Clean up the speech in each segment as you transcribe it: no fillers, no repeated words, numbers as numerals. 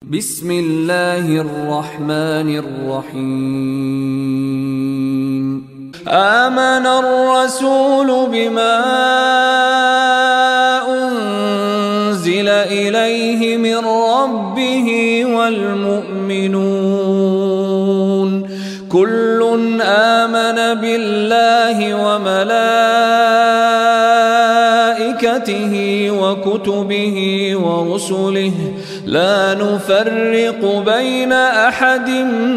بسم الله الرحمن الرحيم. آمن الرسول بما أنزل إليه من ربه والمؤمنون كل آمن بالله وملائكته وكتبه ورسله لا نفرق بين أحد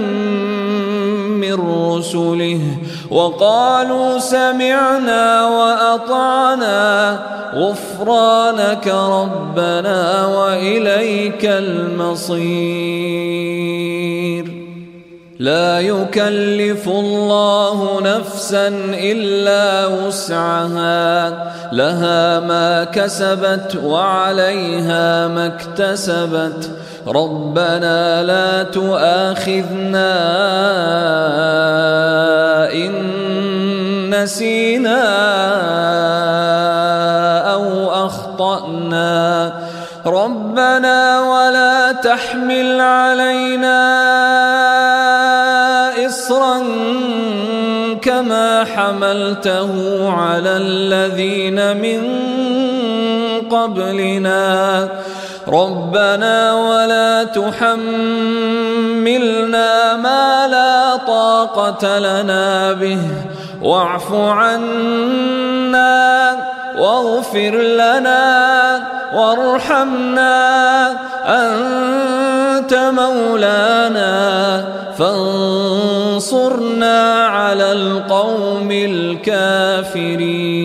من رسله وقالوا سمعنا وأطعنا غفرانك ربنا وإليك المصير. لا يكلف الله نفسا إلا وسعها لها ما كسبت وعليها ما اكتسبت ربنا لا تؤاخذنا إن نسينا أو أخطأنا ربنا ولا تحمل علينا إصرا كما حملته على الذين من قبلنا ربنا ولا تحملنا ما لا طاقة لنا به واعف عنا واغفر لنا وارحمنا أنت مولانا فانصرنا على القوم الكافرين.